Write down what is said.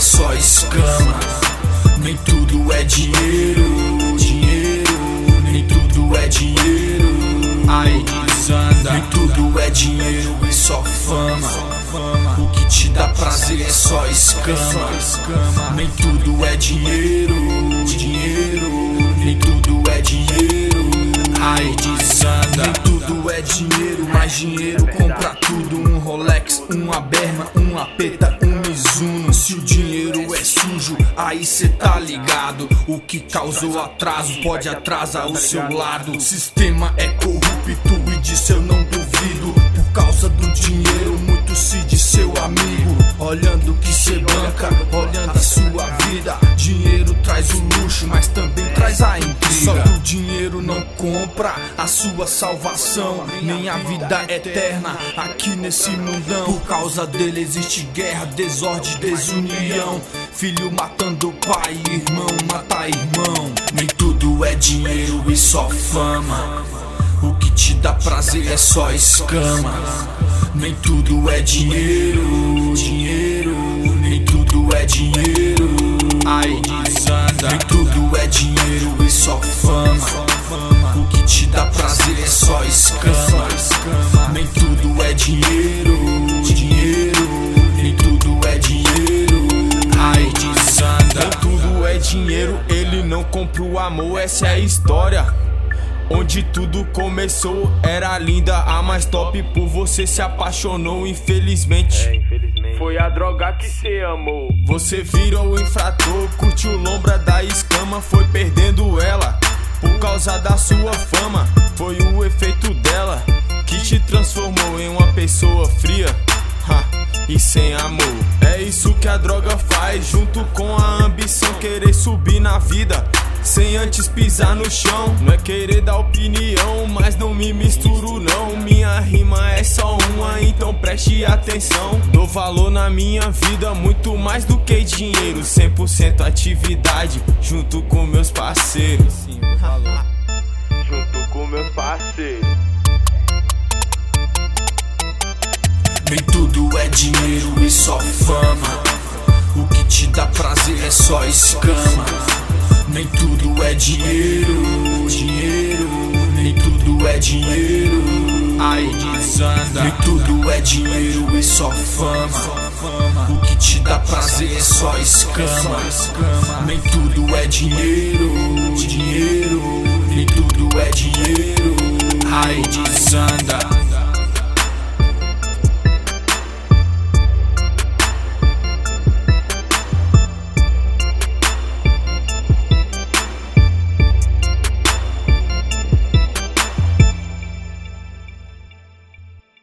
só escama. Nem tudo é dinheiro, dinheiro. Nem tudo é dinheiro. Aí desanda. Nem tudo é dinheiro e só fama. O que te dá prazer é só escama. Nem tudo é dinheiro, dinheiro. Nem tudo é dinheiro. Aí desanda. Nem tudo é dinheiro, mas dinheiro compra tudo. Um Rolex, uma Berma, uma Peta, um Mizuno. Se o dinheiro é sujo, aí cê tá ligado. O que causou atraso pode atrasar o seu lado. O sistema é corrupto e disso eu não duvido. Por causa do dinheiro, muito se diz seu amigo. Olhando que cê banca, olhando a sua vida. Dinheiro traz o luxo, mas também traz a intriga. Só que o dinheiro não compra a sua salvação, nem a vida eterna aqui nesse mundão. Por causa dele existe guerra, desordem, desunião. Filho matando pai, irmão mata irmão. Nem tudo é dinheiro e só fama. O que te dá prazer é só escama. Nem tudo é dinheiro, dinheiro. Nem tudo é dinheiro. Aí desanda. Nem tudo é dinheiro e só fama. O que te dá prazer é só escama. Nem tudo é dinheiro, dinheiro. Nem tudo é dinheiro. Aí desanda. Nem tudo é dinheiro, ele não compra o amor, essa é a história. Onde tudo começou, era linda, a mais top. Por você se apaixonou, infelizmente. Foi a droga que cê amou. Você virou o infrator, curtiu lombra da escama. Foi perdendo ela, por causa da sua fama. Foi o efeito dela, que te transformou em uma pessoa fria e sem amor. É isso que a droga faz, junto com a ambição. Querer subir na vida sem antes pisar no chão. Não é querer dar opinião, mas não me misturo não. Minha rima é só uma, então preste atenção. Dou valor na minha vida, muito mais do que dinheiro. 100% atividade, junto com meus parceiros. Junto com meus parceiros. Nem tudo é dinheiro e só fama. O que te dá prazer é só escama. Nem tudo é dinheiro, dinheiro. Nem tudo é dinheiro. Aí desanda. Nem tudo é dinheiro e só fama. O que te dá prazer é só escama. Nem tudo é dinheiro.